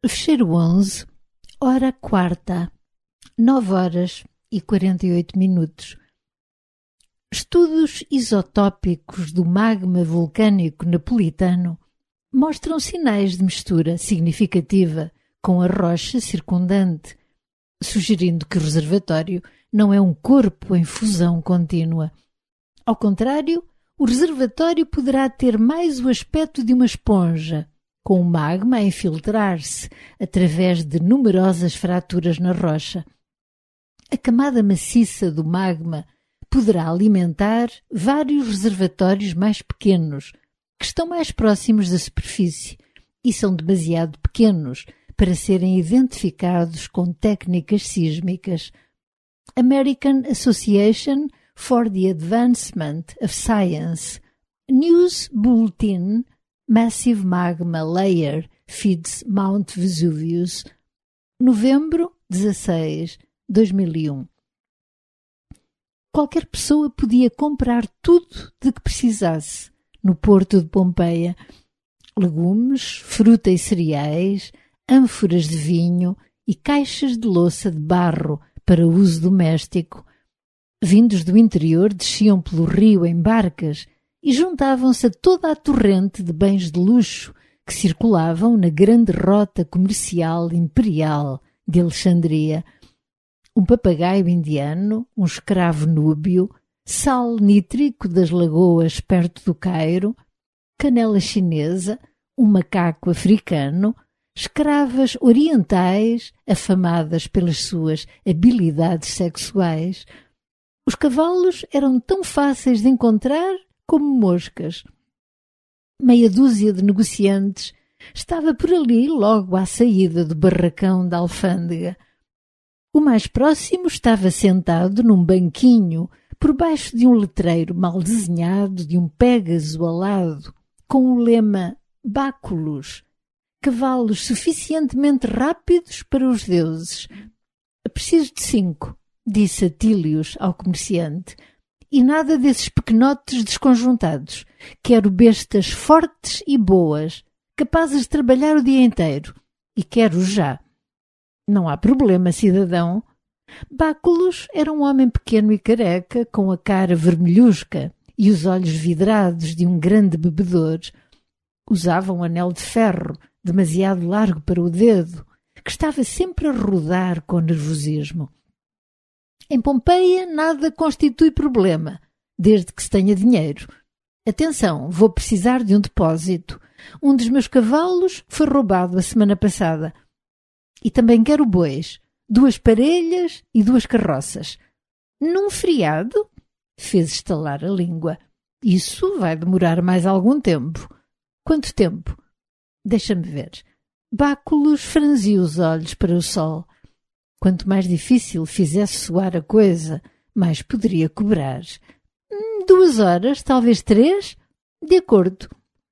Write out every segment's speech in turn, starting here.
Fecheiro 11, hora quarta, 9h48. Estudos isotópicos do magma vulcânico napolitano mostram sinais de mistura significativa com a rocha circundante, sugerindo que o reservatório não é um corpo em fusão contínua. Ao contrário, o reservatório poderá ter mais o aspecto de uma esponja, com o magma a infiltrar-se através de numerosas fraturas na rocha. A camada maciça do magma poderá alimentar vários reservatórios mais pequenos, que estão mais próximos da superfície e são demasiado pequenos para serem identificados com técnicas sísmicas. American Association for the Advancement of Science News Bulletin Massive Magma Layer Feeds Mount Vesuvius, novembro 16, 2001. Qualquer pessoa podia comprar tudo de que precisasse no porto de Pompeia: legumes, fruta e cereais, ânforas de vinho e caixas de louça de barro para uso doméstico. Vindos do interior, desciam pelo rio em barcas e juntavam-se a toda a torrente de bens de luxo que circulavam na grande rota comercial imperial de Alexandria. Um papagaio indiano, um escravo núbio, sal nítrico das lagoas perto do Cairo, canela chinesa, um macaco africano, escravas orientais afamadas pelas suas habilidades sexuais. Os cavalos eram tão fáceis de encontrar como moscas. Meia dúzia de negociantes estava por ali logo à saída do barracão da alfândega. O mais próximo estava sentado num banquinho por baixo de um letreiro mal desenhado de um pégaso alado com o lema Báculos, cavalos suficientemente rápidos para os deuses. Preciso de 5, disse Atílios ao comerciante, e nada desses pequenotes desconjuntados. Quero bestas fortes e boas, capazes de trabalhar o dia inteiro, e quero já. Não há problema, cidadão. Báculos era um homem pequeno e careca, com a cara vermelhusca e os olhos vidrados de um grande bebedor. Usava um anel de ferro, demasiado largo para o dedo, que estava sempre a rodar com nervosismo. Em Pompeia nada constitui problema, desde que se tenha dinheiro. Atenção, vou precisar de um depósito. Um dos meus cavalos foi roubado a semana passada. E também quero bois, 2 parelhas e 2 carroças. Num feriado? Fez estalar a língua. Isso vai demorar mais algum tempo. Quanto tempo? Deixa-me ver. Báculos franziu os olhos para o sol. Quanto mais difícil fizesse soar a coisa, mais poderia cobrar. 2 horas, talvez 3? De acordo.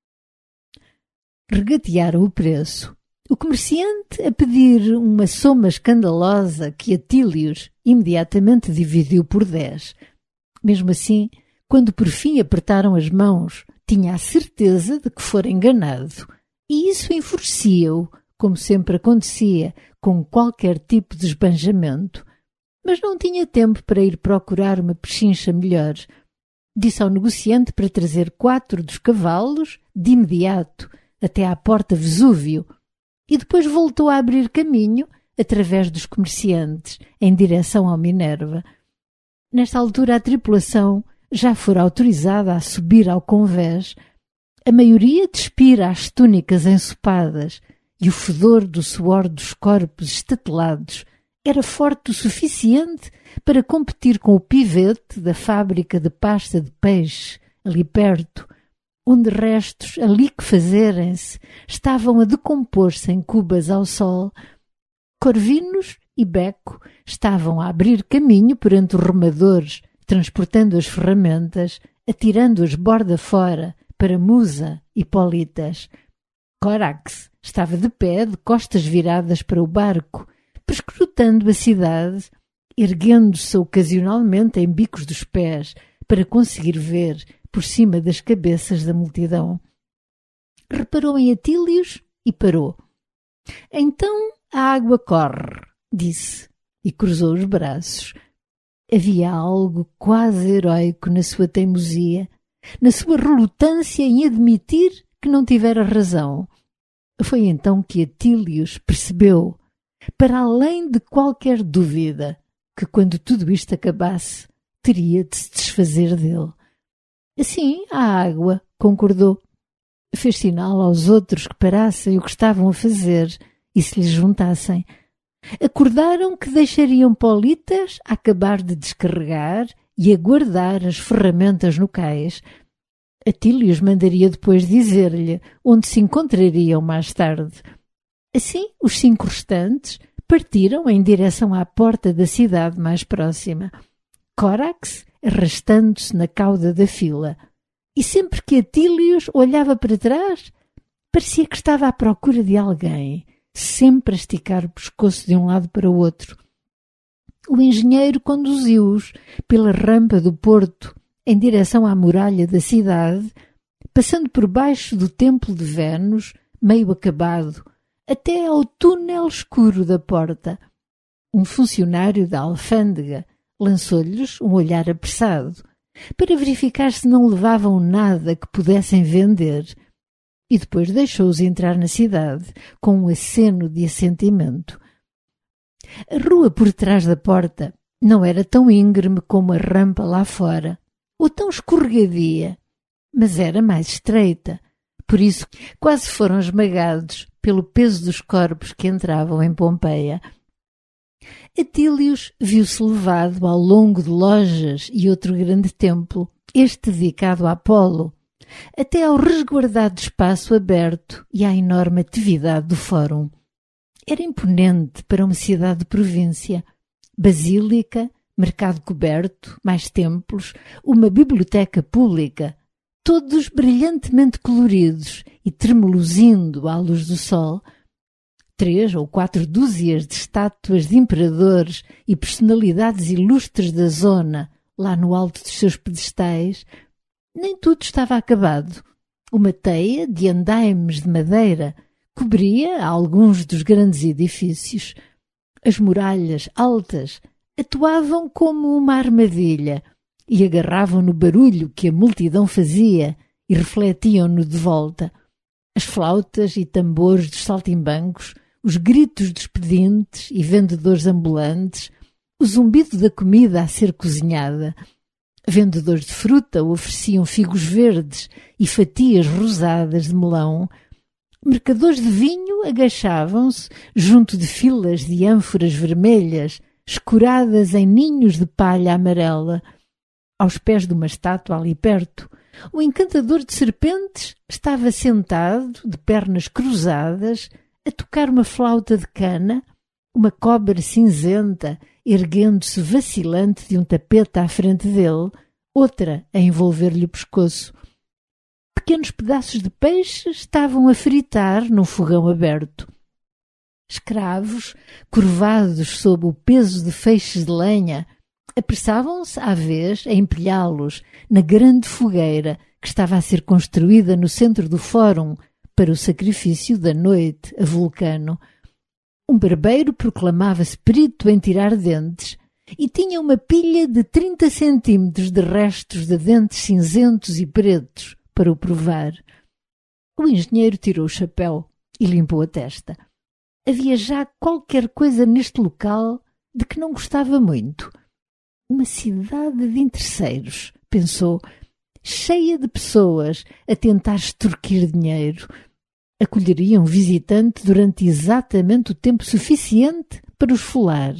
Regatearam o preço. O comerciante a pedir uma soma escandalosa que Atílios imediatamente dividiu por 10. Mesmo assim, quando por fim apertaram as mãos, tinha a certeza de que fora enganado. E isso enfurecia-o, como sempre acontecia com qualquer tipo de esbanjamento. Mas não tinha tempo para ir procurar uma pechincha melhor. Disse ao negociante para trazer 4 dos cavalos, de imediato, até à porta Vesúvio, e depois voltou a abrir caminho, através dos comerciantes, em direção ao Minerva. Nesta altura a tripulação já fora autorizada a subir ao convés. A maioria despira as túnicas ensopadas, e o fedor do suor dos corpos estatelados era forte o suficiente para competir com o pivete da fábrica de pasta de peixe, ali perto, onde restos a liquefazerem-se estavam a decompor-se em cubas ao sol. Corvinos e Beco estavam a abrir caminho perante os remadores, transportando as ferramentas, atirando-as borda fora para Musa e Politas. Corax estava de pé, de costas viradas para o barco, perscrutando a cidade, erguendo-se ocasionalmente em bicos dos pés para conseguir ver por cima das cabeças da multidão. Reparou em Atílios e parou. Então a água corre, disse, e cruzou os braços. Havia algo quase heróico na sua teimosia, na sua relutância em admitir que não tivera razão. Foi então que Atílios percebeu, para além de qualquer dúvida, que quando tudo isto acabasse, teria de se desfazer dele. Assim, a água concordou. Fez sinal aos outros que parassem o que estavam a fazer e se lhes juntassem. Acordaram que deixariam Politas acabar de descarregar e aguardar as ferramentas no cais. Atílios mandaria depois dizer-lhe onde se encontrariam mais tarde. Assim, os 5 restantes partiram em direção à porta da cidade mais próxima. Corax arrastando-se na cauda da fila. E sempre que Atílios olhava para trás, parecia que estava à procura de alguém, sempre a esticar o pescoço de um lado para o outro. O engenheiro conduziu-os pela rampa do porto em direção à muralha da cidade, passando por baixo do templo de Vênus, meio acabado, até ao túnel escuro da porta. Um funcionário da alfândega lançou-lhes um olhar apressado, para verificar se não levavam nada que pudessem vender, e depois deixou-os entrar na cidade com um aceno de assentimento. A rua por trás da porta não era tão íngreme como a rampa lá fora, ou tão escorregadia, mas era mais estreita, por isso quase foram esmagados pelo peso dos corpos que entravam em Pompeia. Atílios viu-se levado ao longo de lojas e outro grande templo, este dedicado a Apolo, até ao resguardado espaço aberto e à enorme atividade do fórum. Era imponente para uma cidade de província. Basílica, mercado coberto, mais templos, uma biblioteca pública, todos brilhantemente coloridos e tremeluzindo à luz do sol. 3 ou 4 dúzias de estátuas de imperadores e personalidades ilustres da zona, lá no alto dos seus pedestais. Nem tudo estava acabado. Uma teia de andaimes de madeira cobria alguns dos grandes edifícios. As muralhas altas atuavam como uma armadilha e agarravam no barulho que a multidão fazia e refletiam-no de volta. As flautas e tambores dos saltimbancos, os gritos dos pedintes e vendedores ambulantes, o zumbido da comida a ser cozinhada. Vendedores de fruta ofereciam figos verdes e fatias rosadas de melão. Mercadores de vinho agachavam-se junto de filas de ânforas vermelhas, escuradas em ninhos de palha amarela. Aos pés de uma estátua ali perto, o encantador de serpentes estava sentado, de pernas cruzadas, a tocar uma flauta de cana, uma cobra cinzenta erguendo-se vacilante de um tapete à frente dele, outra a envolver-lhe o pescoço. Pequenos pedaços de peixe estavam a fritar num fogão aberto. Escravos, curvados sob o peso de feixes de lenha, apressavam-se à vez a empilhá-los na grande fogueira que estava a ser construída no centro do fórum para o sacrifício da noite a Vulcano. Um barbeiro proclamava-se perito em tirar dentes e tinha uma pilha de 30 centímetros de restos de dentes cinzentos e pretos para o provar. O engenheiro tirou o chapéu e limpou a testa. Havia já qualquer coisa neste local de que não gostava muito. Uma cidade de interesseiros, pensou, cheia de pessoas a tentar extorquir dinheiro. Acolheria um visitante durante exatamente o tempo suficiente para o esfolar.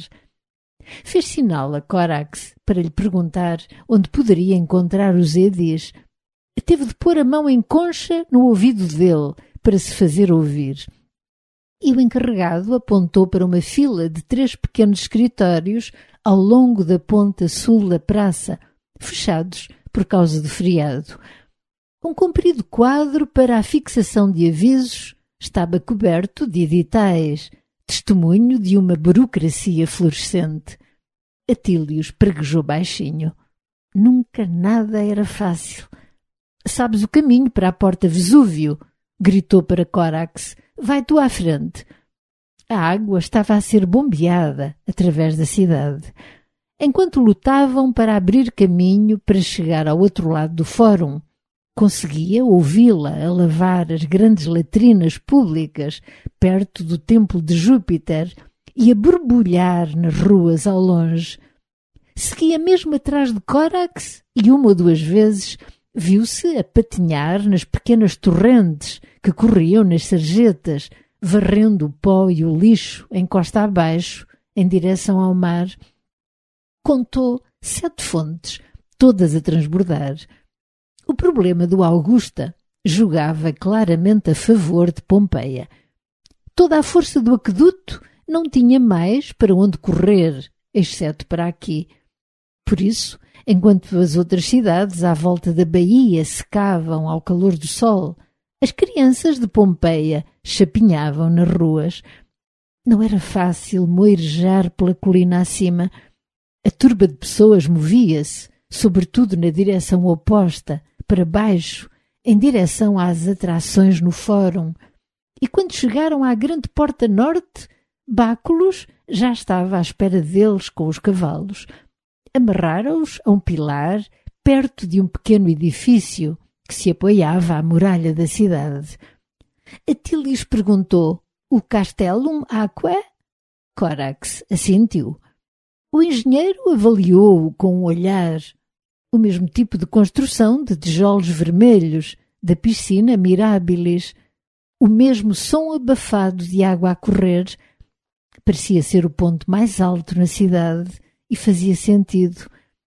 Fez sinal a Corax para lhe perguntar onde poderia encontrar os edis. Teve de pôr a mão em concha no ouvido dele para se fazer ouvir. E o encarregado apontou para uma fila de 3 pequenos escritórios ao longo da ponta sul da praça, fechados por causa do feriado. Um comprido quadro para a fixação de avisos estava coberto de editais, testemunho de uma burocracia florescente. Atílios preguejou baixinho. Nunca nada era fácil. Sabes o caminho para a porta Vesúvio? Gritou para Corax. Vai tu à frente. a água estava a ser bombeada através da cidade, enquanto lutavam para abrir caminho para chegar ao outro lado do fórum. Conseguia ouvi-la a lavar as grandes latrinas públicas perto do templo de Júpiter e a borbulhar nas ruas ao longe. Seguia mesmo atrás de Corax e uma ou duas vezes viu-se a patinhar nas pequenas torrentes que corriam nas sarjetas, varrendo o pó e o lixo em costa abaixo, em direção ao mar. Contou 7 fontes, todas a transbordar. O problema do Augusta jogava claramente a favor de Pompeia. Toda a força do aqueduto não tinha mais para onde correr, exceto para aqui. Por isso, enquanto as outras cidades à volta da baía secavam ao calor do sol, as crianças de Pompeia chapinhavam nas ruas. Não era fácil moirejar pela colina acima. A turba de pessoas movia-se, sobretudo na direção oposta, para baixo, em direção às atrações no fórum. E quando chegaram à grande porta norte, Báculos já estava à espera deles com os cavalos. Amarraram-os a um pilar perto de um pequeno edifício que se apoiava à muralha da cidade. Atílios perguntou: "O Castellum Aquae?" Corax assentiu. O engenheiro avaliou-o com um olhar. O mesmo tipo de construção de tijolos vermelhos da piscina Mirabilis, o mesmo som abafado de água a correr. Parecia ser o ponto mais alto na cidade e fazia sentido.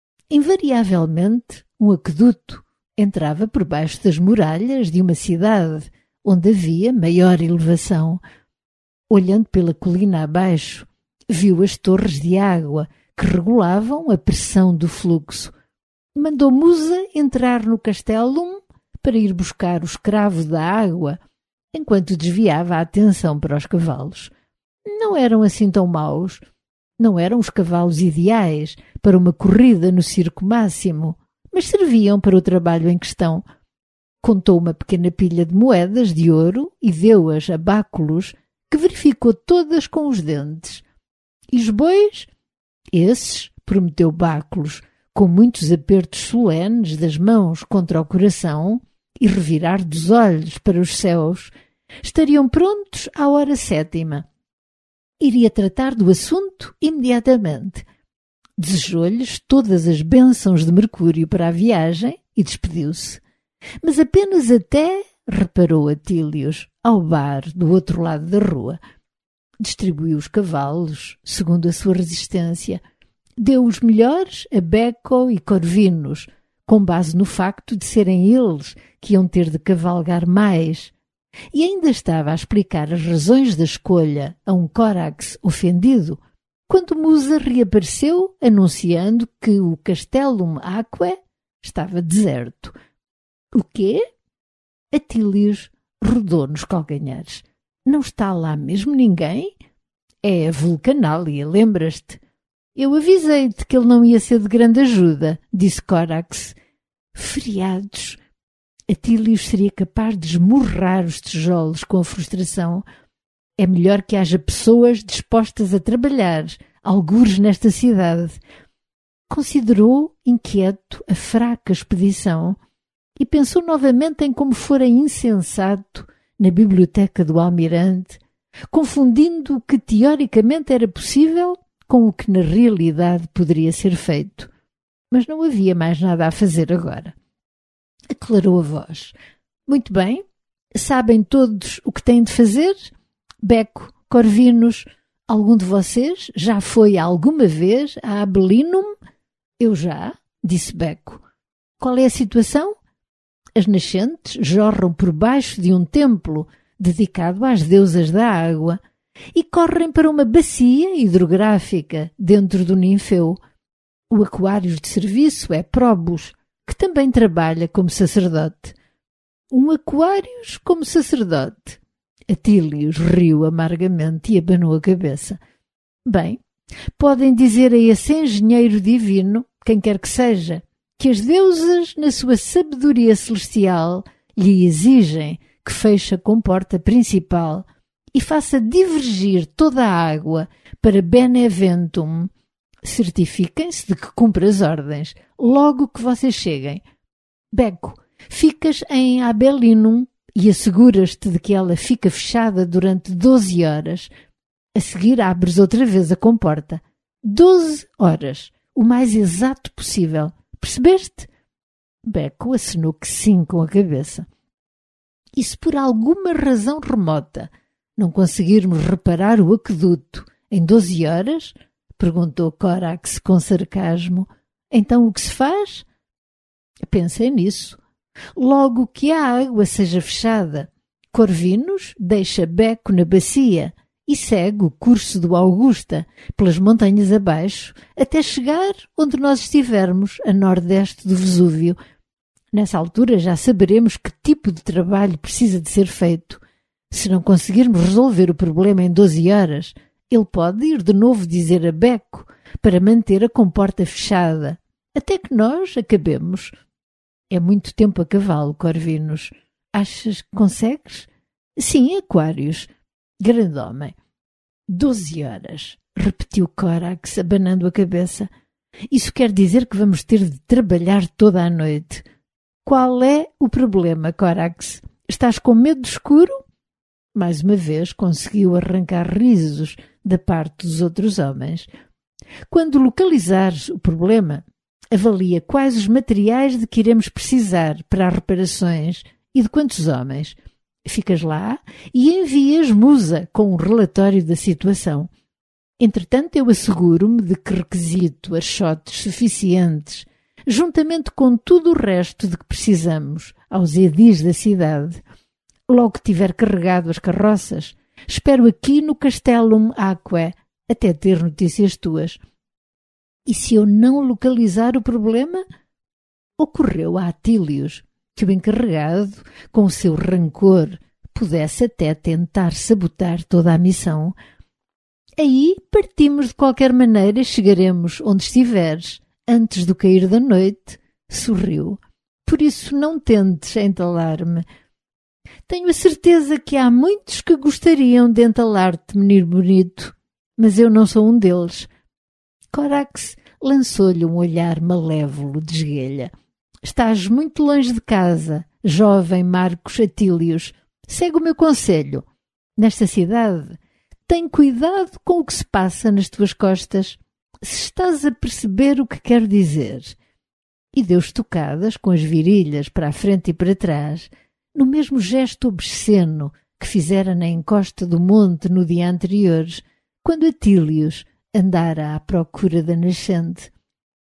Invariavelmente, um aqueduto entrava por baixo das muralhas de uma cidade onde havia maior elevação. Olhando pela colina abaixo, viu as torres de água que regulavam a pressão do fluxo. Mandou Musa entrar no Castellum para ir buscar o escravo da água, enquanto desviava a atenção para os cavalos. Não eram assim tão maus. Não eram os cavalos ideais para uma corrida no circo máximo, mas serviam para o trabalho em questão. Contou uma pequena pilha de moedas de ouro e deu-as a Báculos, que verificou todas com os dentes. E os bois? Esses, prometeu Báculos, com muitos apertos solenes das mãos contra o coração e revirar dos olhos para os céus, estariam prontos à hora 7ª. Iria tratar do assunto imediatamente. Desejou-lhes todas as bênçãos de Mercúrio para a viagem e despediu-se. Mas apenas até, reparou Atílios, ao bar do outro lado da rua. Distribuiu os cavalos, segundo a sua resistência. Deu os melhores a Becco e Corvinus, com base no facto de serem eles que iam ter de cavalgar mais. E ainda estava a explicar as razões da escolha a um Corax ofendido, quando Musa reapareceu anunciando que o Castellum Aquae estava deserto. O quê? Atílios rodou nos calcanhares. Não está lá mesmo ninguém? É a Vulcanália, lembras-te? Eu avisei-te que ele não ia ser de grande ajuda, disse Corax. Feriados. Atílios seria capaz de esmurrar os tijolos com a frustração. É melhor que haja pessoas dispostas a trabalhar, algures nesta cidade. Considerou inquieto a fraca expedição e pensou novamente em como fora insensato na biblioteca do almirante, confundindo o que teoricamente era possível com o que na realidade poderia ser feito. Mas não havia mais nada a fazer agora. Aclarou a voz. Muito bem, sabem todos o que têm de fazer? Becco, Corvinus, algum de vocês já foi alguma vez a Abelinum? Eu já, disse Becco. Qual é a situação? As nascentes jorram por baixo de um templo dedicado às deusas da água e correm para uma bacia hidrográfica dentro do Ninfeu. O aquário de serviço é Probus, que também trabalha como sacerdote. Um Aquários como sacerdote. Atílios riu amargamente e abanou a cabeça. Bem, podem dizer a esse engenheiro divino, quem quer que seja, que as deusas, na sua sabedoria celestial, lhe exigem que feche a comporta principal e faça divergir toda a água para Beneventum. Certifiquem-se de que cumpre as ordens logo que vocês cheguem. Becco, ficas em Abelinum e asseguras-te de que ela fica fechada durante 12 horas. A seguir abres outra vez a comporta. 12 horas, o mais exato possível. Percebeste? Becco acenou que sim com a cabeça. E se por alguma razão remota não conseguirmos reparar o aqueduto em 12 horas? Perguntou Corax com sarcasmo. Então o que se faz? Pensem nisso. Logo que a água seja fechada, Corvinus deixa Becco na bacia e segue o curso do Augusta pelas montanhas abaixo até chegar onde nós estivermos, a nordeste do Vesúvio. Nessa altura já saberemos que tipo de trabalho precisa de ser feito. Se não conseguirmos resolver o problema em 12 horas, ele pode ir de novo dizer a Becco para manter a comporta fechada, até que nós acabemos. É muito tempo a cavalo, Corvinus. Achas que consegues? Sim, Aquários. Grande homem. 12 horas, repetiu Corax, abanando a cabeça. Isso quer dizer que vamos ter de trabalhar toda a noite. Qual é o problema, Corax? Estás com medo do escuro? Mais uma vez conseguiu arrancar risos da parte dos outros homens. Quando localizares o problema, avalia quais os materiais de que iremos precisar para as reparações e de quantos homens. Ficas lá e envias Musa com um relatório da situação. Entretanto, eu asseguro-me de que requisito archotes suficientes, juntamente com tudo o resto de que precisamos, aos edis da cidade. Logo que tiver carregado as carroças, espero aqui no Castellum Aquae, até ter notícias tuas. E se eu não localizar o problema? Ocorreu a Atílios que o encarregado, com o seu rancor, pudesse até tentar sabotar toda a missão. Aí partimos de qualquer maneira e chegaremos onde estiveres, antes do cair da noite. Sorriu. Por isso não tentes entalar-me. Tenho a certeza que há muitos que gostariam de entalar-te, menino bonito, mas eu não sou um deles. Corax lançou-lhe um olhar malévolo de esguelha. Estás muito longe de casa, jovem Marcos Atílios. Segue o meu conselho. Nesta cidade, tem cuidado com o que se passa nas tuas costas, se estás a perceber o que quero dizer. E deu estocadas com as virilhas para a frente e para trás, no mesmo gesto obsceno que fizera na encosta do monte no dia anterior, quando Atílios andara à procura da nascente.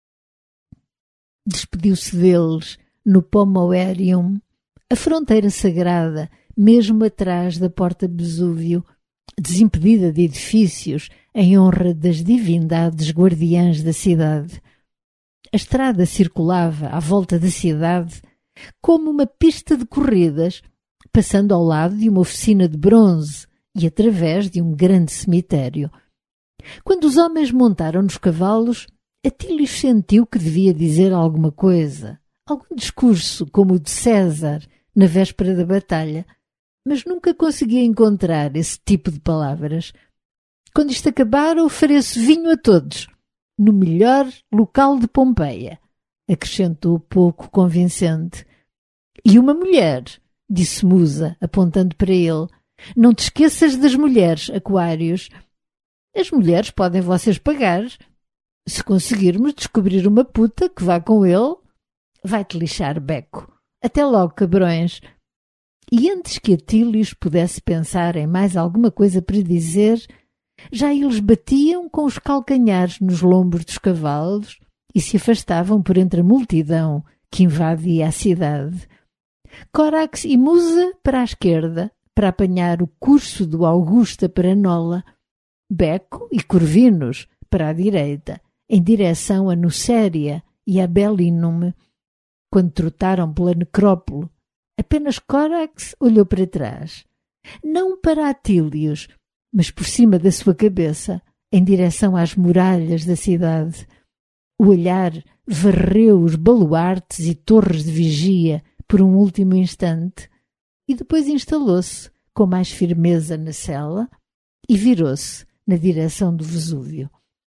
Despediu-se deles no Pomoerium, a fronteira sagrada, mesmo atrás da porta Vesúvio, desimpedida de edifícios em honra das divindades guardiãs da cidade. A estrada circulava à volta da cidade como uma pista de corridas, passando ao lado de uma oficina de bronze e através de um grande cemitério. Quando os homens montaram nos cavalos, Atílios sentiu que devia dizer alguma coisa, algum discurso como o de César na véspera da batalha, mas nunca conseguia encontrar esse tipo de palavras. Quando isto acabar, ofereço vinho a todos, no melhor local de Pompeia, acrescentou pouco convincente. E uma mulher, disse Musa, apontando para ele. Não te esqueças das mulheres, Aquários. As mulheres podem vocês pagar. Se conseguirmos descobrir uma puta que vá com ele, vai-te lixar, Becco. Até logo, cabrões. E antes que Atílios pudesse pensar em mais alguma coisa para dizer, já eles batiam com os calcanhares nos lombos dos cavalos e se afastavam por entre a multidão que invadia a cidade. Corax e Musa para a esquerda, para apanhar o curso do Augusta para Nola, Becco e Corvinus para a direita, em direção a Nucéria e a Belinum. Quando trotaram pela necrópole, apenas Corax olhou para trás, não para Atílios, mas por cima da sua cabeça, em direção às muralhas da cidade. O olhar varreu os baluartes e torres de vigia por um último instante e depois instalou-se com mais firmeza na cela e virou-se na direção do Vesúvio.